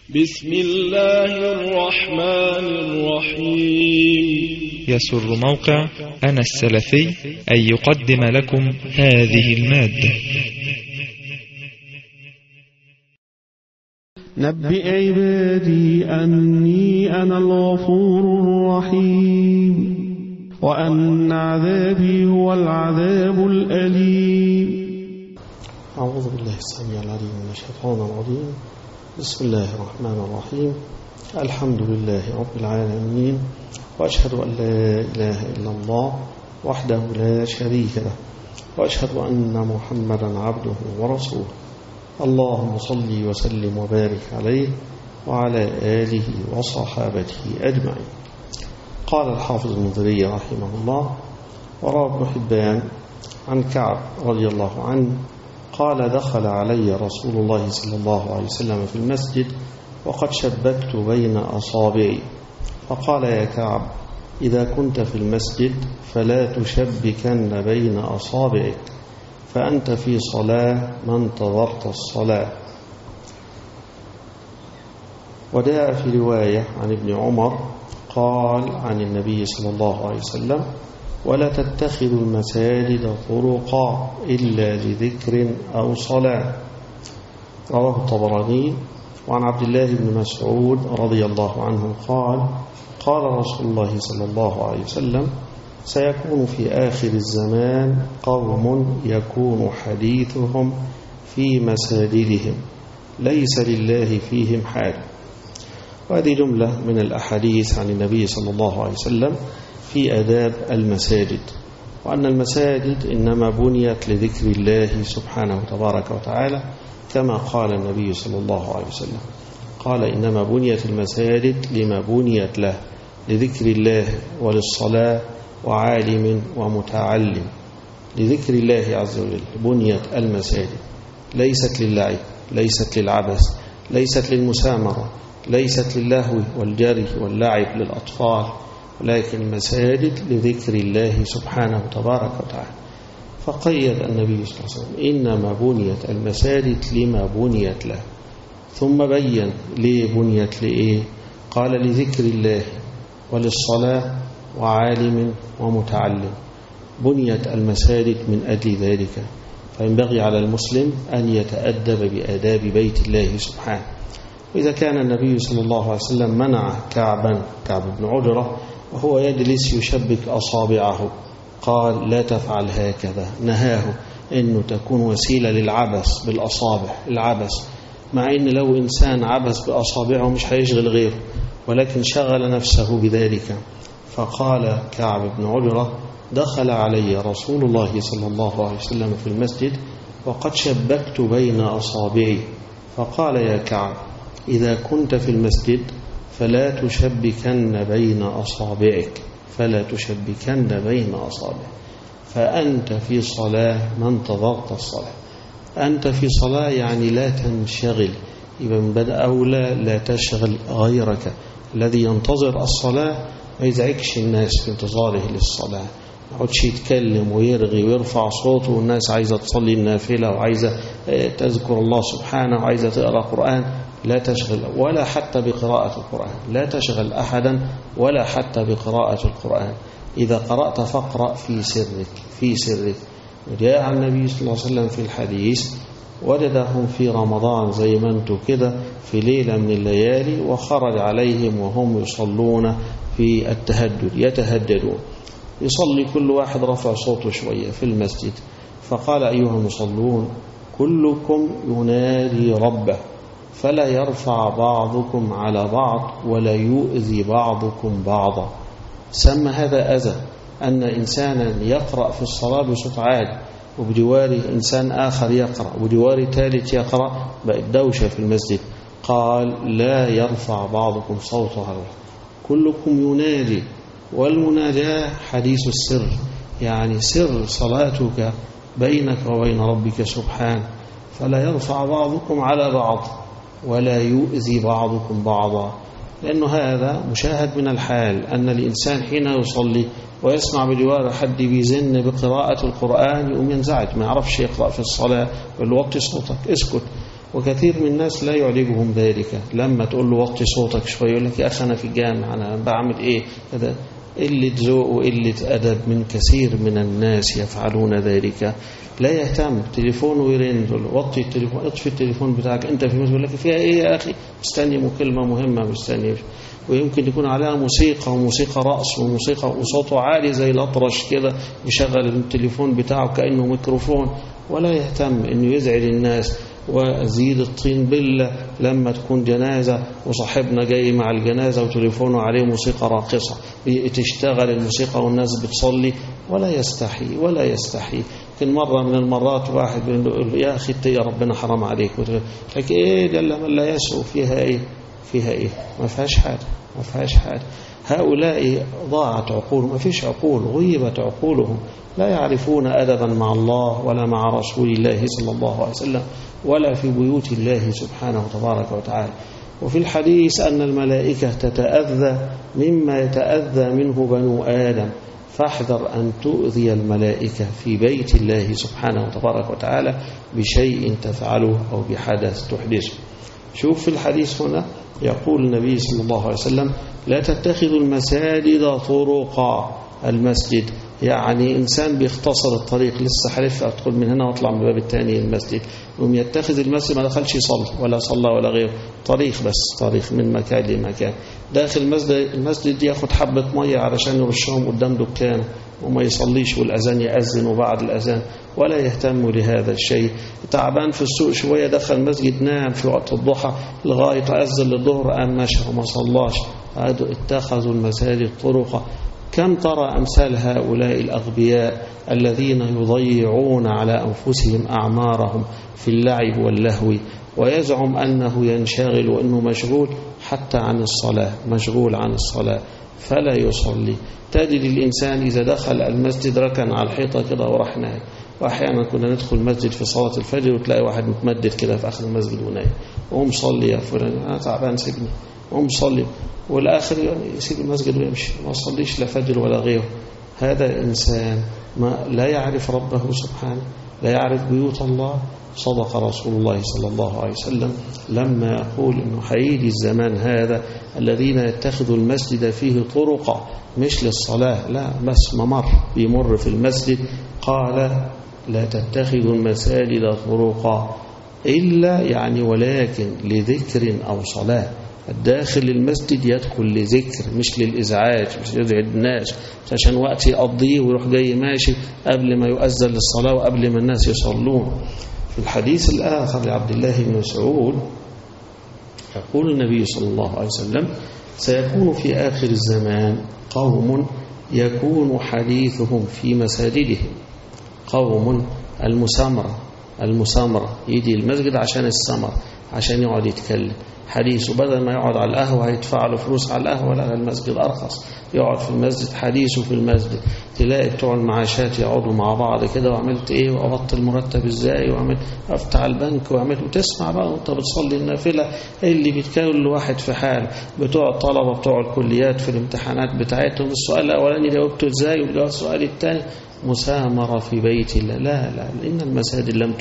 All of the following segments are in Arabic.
بسم الله الرحمن الرحيم. يسر موقع أنا السلفي أن يقدم لكم هذه المادة. نبئ عبادي أني أنا الغفور الرحيم وأن عذابي هو العذاب الأليم. أعوذ بالله السميع العليم من الشيطان الرجيم. بسم الله الرحمن الرحيم. الحمد لله رب العالمين، وأشهد أن لا إله إلا الله وحده لا شريك له، وأشهد أن محمدا عبده ورسوله. اللهم صل وسلم وبارك عليه وعلى آله وصحابته أجمعين. قال الحافظ المنذري رحمه الله: وروى ابن حبان عن كعب رضي الله عنه قال: دخل علي رسول الله صلى الله عليه وسلم في المسجد وقد شبكت بين أصابعي، فقال: يا كعب، إذا كنت في المسجد فلا تشبكن بين أصابعك، فأنت في صلاة ما انتظرت الصلاة. وداء في رواية عن ابن عمر قال عن النبي صلى الله عليه وسلم: ولا تتخذوا المساجد طرقا إلا لذكر أو صلاة. رواه الطبراني. وعن عبد الله بن مسعود رضي الله عنه قال: قال رسول الله صلى الله عليه وسلم: سيكون في آخر الزمان قوم يكون حديثهم في مساجدهم ليس لله فيهم حاجة. وهذه جملة من الأحاديث عن النبي صلى الله عليه وسلم في آداب المساجد، وأن المساجد إنما بنيت لذكر الله سبحانه وتبارك وتعالى، كما قال النبي صلى الله عليه وسلم، قال: إنما بنيت المساجد لما بنيت له، لذكر الله وللصلاة وعالم ومتعلم. لذكر الله عز وجل بنيت المساجد، ليست للعب، ليست للعبث، ليست للمسامرة، ليست للهو والجري واللعب للأطفال، ولكن المساجد لذكر الله سبحانه تبارك وتعالى. فقيد النبي صلى الله عليه وسلم: إنما بنيت المساجد لما بنيت له، ثم بين ليه بنيت لإيه؟ قال: لذكر الله وللصلاة وعالم ومتعلم. بنيت المساجد من أجل ذلك، فينبغي على المسلم أن يتأدب بآداب بيت الله سبحانه. وإذا كان النبي صلى الله عليه وسلم منع كعب بن عجرة وهو يجلس يشبك أصابعه، قال: لا تفعل هكذا، نهاه إنه تكون وسيلة للعبث بالأصابع، العبث، مع إن لو إنسان عبث بأصابعه مش هيشغل غيره، ولكن شغل نفسه بذلك. فقال كعب بن عجرة: دخل علي رسول الله صلى الله عليه وسلم في المسجد وقد شبكت بين أصابعي، فقال: يا كعب، إذا كنت في المسجد فلا تشبكن بين أصابعك، فلا تشبكن بين أصابعك، فأنت في صلاة ما انتظرت الصلاة. أنت في صلاة يعني لا تنشغل، إذا من بدأ أولى لا تشغل غيرك الذي ينتظر الصلاة، ما يزعجش الناس في انتظاره للصلاة، ما يقعدش يتكلم ويرغي ويرفع صوته، والناس عايزة تصلي النافلة وعايزة تذكر الله سبحانه وعايزة تقرأ قرآن. لا تشغل ولا حتى بقراءة القرآن، لا تشغل أحدا ولا حتى بقراءة القرآن. إذا قرأت فاقرأ في سرك. وجاء عن النبي صلى الله عليه وسلم في الحديث: وجدهم في رمضان زي ما انتم كده في ليلة من الليالي، وخرج عليهم وهم يصلون في التهجد، يتهجدون، يصلي كل واحد رفع صوته شوية في المسجد، فقال: أيها المصلون، كلكم ينادي ربه، فلا يرفع بعضكم على بعض ولا يؤذي بعضكم بعضا. سمى هذا أذى، أن إنسانا يقرأ في الصلاة بصوت عالي، وبجواره إنسان آخر يقرأ، وبجواره ثالث يقرأ، بقت دوشة في المسجد. قال: لا يرفع بعضكم صوته على بعض، كلكم ينادي. والمناجاة حديث السر، يعني سر صلاتك بينك وبين ربك سبحانه، فلا يرفع بعضكم على بعض ولا يؤذي بعضكم بعضا. لأنه هذا مشاهد من الحال، أن الإنسان حين يصلي ويسمع بجواره حد بيزن بقراءة القرآن يقوم ينزعج، ما يعرفش يقرأ في الصلاة، يقول له: وطي صوتك، اسكت. وكثير من الناس لا يعجبهم ذلك. لما تقول له وطي صوتك شوية يقول لك يا أخي أنا في الجامع أنا بعمل إيه هذا. قلة ذوق وقلة أدب من كثير من الناس يفعلون ذلك. لا يهتم، تليفونه يرن، وطي التليفون، اطفي التليفون بتاعك، أنت في يقول لك فيها إيه يا أخي، مستني مكالمة مهمة مستني. ويمكن يكون عليها موسيقى وموسيقى رقص وموسيقى وصوته عالي زي الأطرش كده بيشغل التليفون بتاعه كأنه ميكروفون، ولا يهتم إنه يزعل الناس. وزيد الطين بلة لما تكون جنازة وصاحبنا جاي مع الجنازة وتليفونه عليه موسيقى راقصة، تشتغل الموسيقى والناس بتصلي ولا يستحي. كان مرة من المرات واحد بيقول له يا أخي يا ربنا حرام عليك، لك إيه ده من لا يسوء فيها إيه ما فيهاش حاجة. هؤلاء ضاعت عقولهم، ما فيش عقول، غيبت عقولهم، لا يعرفون أدبا مع الله ولا مع رسول الله صلى الله عليه وسلم ولا في بيوت الله سبحانه تبارك وتعالى. وفي الحديث أن الملائكة تتأذى مما يتأذى منه بنو آدم، فاحذر أن تؤذي الملائكة في بيت الله سبحانه تبارك وتعالى بشيء تفعله أو بحدث تحدثه. شوف في الحديث هنا يقول النبي صلى الله عليه وسلم لا تتخذوا المساجد طرقا. المسجد يعني إنسان بيختصر الطريق، لسه حلف أدخل من هنا واطلع من الباب الثاني المسجد، يوم يتخذ المسجد ما دخلش يصلي ولا صلى ولا غيره، طريق من مكان لمكان. داخل المسجد ياخد حبة مية علشان يرشهم قدام دكان وما يصليش والأذان يأذن وبعد الأذان ولا يهتم لهذا الشيء. تعبان في السوق شوية دخل المسجد نام في وقت الضحى لغاية أذن للظهر قام مشى وما صلاش. اتخذوا المساجد طرقا. كم ترى أمثال هؤلاء الأغبياء الذين يضيعون على أنفسهم أعمارهم في اللعب واللهو، ويزعم أنه ينشغل وأنه مشغول حتى عن الصلاة فلا يصلي. تجد الإنسان إذا دخل المسجد ركن على الحيطة كده وراح نايم. وأحيانا كنا ندخل المسجد في صلاة الفجر وتلاقي واحد متمدد كده في آخر المسجد ونايم، وقوم صلي يا فلان أنا تعبان سيبني، قوم صلي، والآخر يسيب المسجد ويمشي ما صليش لا فجر ولا غيره. هذا إنسان ما لا يعرف ربه سبحانه، لا يعرف بيوت الله. صدق رسول الله صلى الله عليه وسلم لما يقول إنه حيجي الزمان هذا الذين يتخذوا المسجد فيه طرقا، مش للصلاة لا، بس ممر بيمر في المسجد. قال لا تتخذوا المساجد طرقا إلا يعني ولكن لذكر أو صلاة. الداخل المسجد يدخل لذكر مش للإزعاج، مش يزعج الناس عشان وقت يقضيه ويروح جاي ماشي قبل ما يؤذن للصلاة وقبل ما الناس يصلون. في الحديث الآخر لعبد الله بن مسعود يقول النبي صلى الله عليه وسلم سيكون في آخر الزمان قوم يكون حديثهم في مساجدهم. قوم المسامرة يجي المسجد عشان السمر، عشان يقعد يتكلم حديثه، بدل ما يقعد على القهوة هيدفع له فلوس على القهوة، لا المسجد أرخص، يقعد في المسجد حديثه في المسجد. تلاقي بتوع المعاشات يقعدوا مع بعض كده وعملت ايه وأبطل المرتب ازاي وعمل افتح البنك وعمل، وتسمع بقى وانت بتصلي النافلة اللي بيتكلم واحد في حال. بتوع الطلبة بتوع الكليات في الامتحانات بتاعتهم السؤال الأولاني جاوبته ازاي والجواب السؤال الثاني مسامرة في بيت الله. لا إن المساجد لم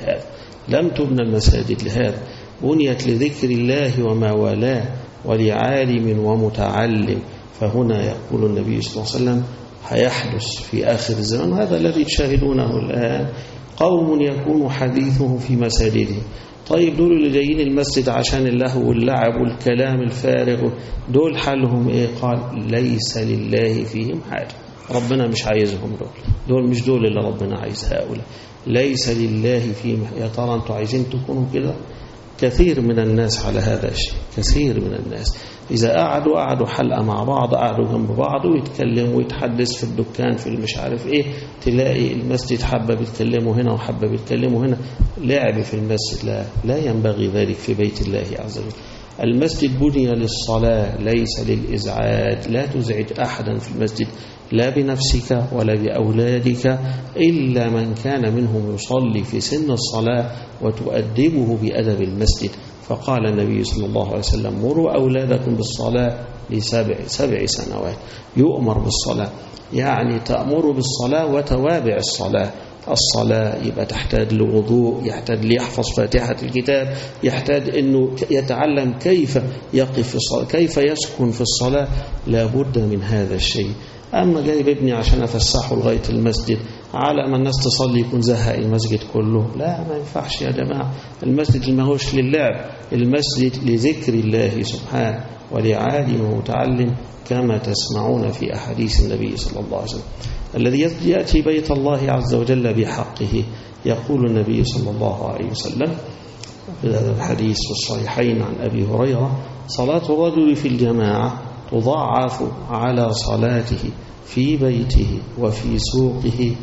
تبنى المساجد لهذا، بنيت لذكر الله وما والاه ولعالم ومتعلم. فهنا يقول النبي صلى الله عليه وسلم هيحدث في آخر الزمان هذا الذي تشاهدونه الآن، قوم يكون حديثهم في مساجدهم. طيب دول اللي جايين المسجد عشان اللهو واللعب والكلام الفارغ دول حالهم ايه؟ قال ليس لله فيهم حاجة، ربنا مش عايزهم دول مش دول اللي ربنا عايز هؤلاء، ليس لله فيهم. يا ترى انتوا عايزين تكونوا كده؟ كثير من الناس على هذا الشيء، كثير من الناس إذا قعدوا حلقة مع بعض، قعدوا جنب بعض ويتكلموا ويتحدث في الدكان في المش عارف ايه، تلاقي المسجد حبة بيتكلموا هنا وحبة بيتكلموا هنا، لعب في المسجد. لا ينبغي ذلك في بيت الله عز وجل. المسجد بني للصلاة ليس للإزعاج. لا تزعج أحدا في المسجد، لا بنفسك ولا بأولادك إلا من كان منهم يصلي في سن الصلاة وتؤدبه بأدب المسجد. فقال النبي صلى الله عليه وسلم مروا أولادكم بالصلاة ل7 سنوات. يؤمر بالصلاة يعني تأمر بالصلاة وتوابع الصلاة، الصلاة يبقى تحتاج لوضوء، يحتاج ليحفظ فاتحة الكتاب، يحتاج أنه يتعلم كيف يقف في الصلاة، كيف يسكن في الصلاة، لابد من هذا الشيء. أما جايب ابني عشان أفسحه لغاية المسجد على ما الناس تصلي يكون زهق المسجد كله، لا ما ينفعش يا جماعة. المسجد ما هوش للعب، المسجد لذكر الله سبحانه ولعالم ومتعلم كما تسمعون في أحاديث النبي صلى الله عليه وسلم. الذي يأتي بيت الله عز وجل بحقه، يقول النبي صلى الله عليه وسلم في هذا الحديث في الصحيحين عن أبي هريرة: صلاة الرجل في الجماعة تضاعف على صلاته في بيته وفي سوقه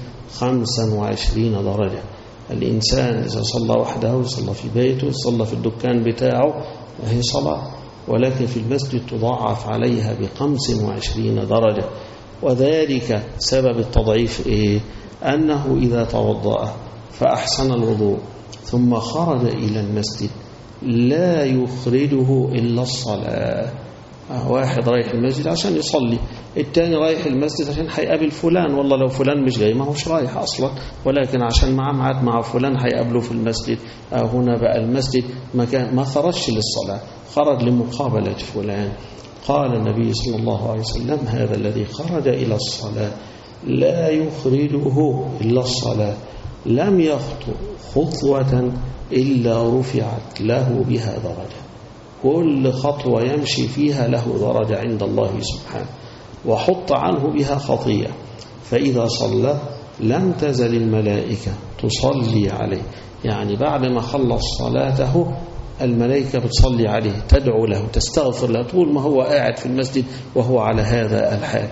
25 درجة. الإنسان إذا صلى وحده صلى في بيته، صلى في الدكان بتاعه، وهي صلاة، ولكن في المسجد تضاعف عليها ب25 درجة. وذلك سبب التضعيف أنه إذا توضأ فأحسن الوضوء ثم خرج إلى المسجد لا يخرجه إلا الصلاة. واحد رايح المسجد عشان يصلي، التاني رايح المسجد عشان هيقابل فلان، والله لو فلان مش جاي ما هوش رايح أصلا، ولكن عشان معاه ميعاد مع فلان هيقابله في المسجد. هنا بقى المسجد مكان ما خرجش للصلاة، خرج لمقابلة فلان. قال النبي صلى الله عليه وسلم: هذا الذي خرج إلى الصلاة لا يخرجه إلا الصلاة، لم يخطو خطوة إلا رفعت له بها درجة. كل خطوة يمشي فيها له درجة عند الله سبحانه، وحط عنه بها خطيئة. فإذا صلى لم تزل الملائكة تصلي عليه، يعني بعد ما خلص صلاته الملائكة بتصلي عليه، تدعو له، تستغفر له طول ما هو قاعد في المسجد وهو على هذا الحال.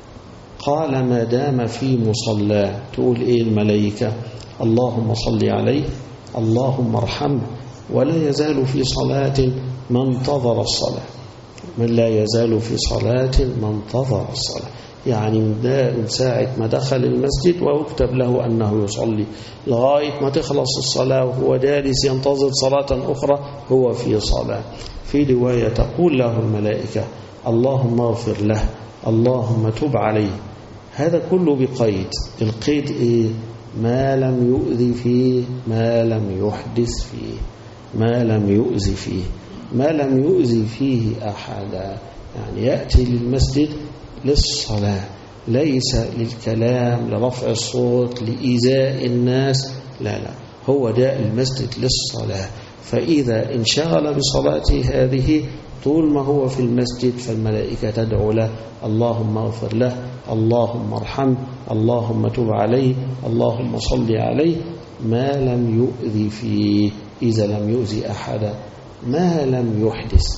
قال: ما دام في مصلاه، تقول إيه الملائكة؟ اللهم صل عليه، اللهم ارحمه. ولا يزال في صلاة ما انتظر الصلاة، من لا يزال في صلاة ما انتظر الصلاة، يعني من ساعة ما دخل المسجد ويكتب له أنه يصلي لغاية ما تخلص الصلاة وهو جالس ينتظر صلاة أخرى هو في صلاة. في رواية تقول له الملائكة: اللهم اغفر له، اللهم تب عليه. هذا كله بقيد، القيد إيه؟ ما لم يؤذي فيه، ما لم يحدث فيه، ما لم يؤذي فيه، ما لم يؤذي فيه أحدا. يعني يأتي للمسجد للصلاة، ليس للكلام، لرفع الصوت، لإيذاء الناس، لا، هو جاء المسجد للصلاة. فإذا انشغل بصلاته هذه طول ما هو في المسجد فالملائكة تدعو له: اللهم اغفر له، اللهم ارحمه، اللهم تب عليه، اللهم صل عليه، ما لم يؤذي فيه. إذا لم يؤذي أحدا، ما لم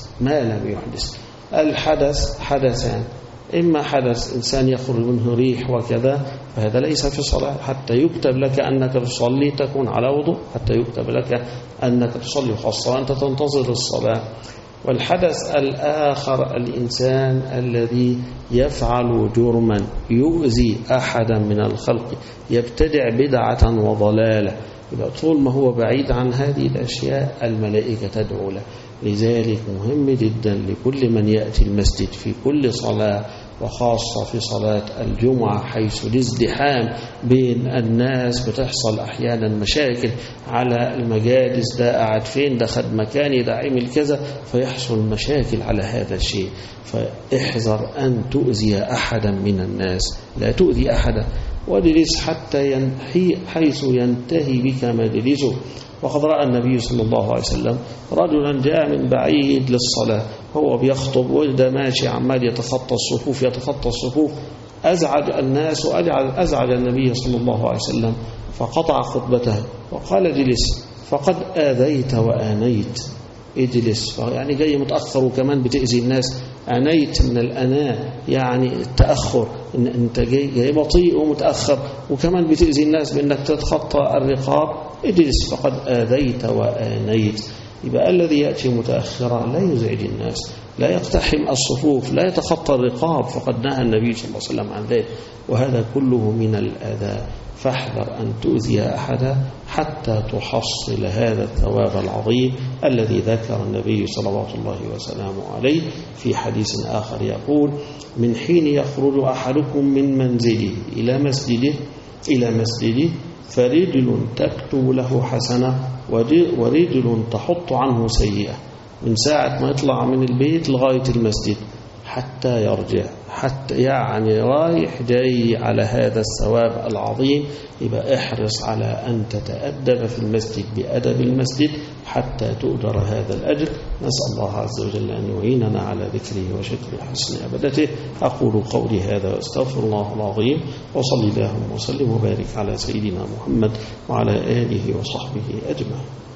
يحدث. الحدث حدثان: إما حدث إنسان يخرج منه ريح وكذا، فهذا ليس في صلاة، حتى يكتب لك أنك تصلي تكون على وضوء، حتى يكتب لك أنك تصلي، خاصة أنت تنتظر الصلاة. والحدث الآخر الإنسان الذي يفعل جرما يؤذي أحدا من الخلق، يبتدع بدعة وضلالة، يبقى طول ما هو بعيد عن هذه الأشياء الملائكة تدعو له. لذلك مهم جدا لكل من يأتي المسجد في كل صلاة، وخاصة في صلاة الجمعة حيث الازدحام بين الناس، بتحصل أحيانا مشاكل على المجالس، ده قاعد فين، ده خد مكاني، ده عمل كذا، فيحصل مشاكل على هذا الشيء. فاحذر أن تؤذي أحدا من الناس، لا تؤذي أحدا، واجلس حتى حيث ينتهي بك مجلسه. وقد رأى النبي صلى الله عليه وسلم رجلا جاء من بعيد للصلاة، هو بيخطب وده ماشي عمال يتخطى الصفوف، أزعج الناس وأزعج النبي صلى الله عليه وسلم، فقطع خطبته وقال: اجلس فقد آذيت وآنيت. اجلس، يعني جاي متأخر وكمان بتأذي الناس. آنيت من الأناء، يعني التأخر، إن أنت جاي بطيء ومتأخر وكمان بتأذي الناس بأنك تتخطى الرقاب. اجلس فقد آذيت وآنيت. يبقى الذي يأتي متأخرا لا يزعج الناس، لا يقتحم الصفوف، لا يتخطى الرقاب، فقد نهى النبي صلى الله عليه وسلم عن ذلك، وهذا كله من الأذى. فاحذر أن تؤذي أحدا حتى تحصل هذا الثواب العظيم الذي ذكر النبي صلوات الله وسلامه عليه في حديث آخر يقول: من حين يخرج أحدكم من منزله إلى مسجده فرجل تكتب له حسنة ورجل تحط عنه سيئة، من ساعة ما يطلع من البيت لغاية المسجد حتى يرجع، حتى يعني رايح جاي على هذا الثواب العظيم. يبقى احرص على أن تتأدب في المسجد بأدب المسجد حتى تؤجر هذا الأجر. نسأل الله عز وجل أن يعيننا على ذكره وشكره حسن عبادته. أقول قولي هذا وأستغفر الله العظيم، وصلي اللهم وسلم وبارك على سيدنا محمد وعلى آله وصحبه أجمعين.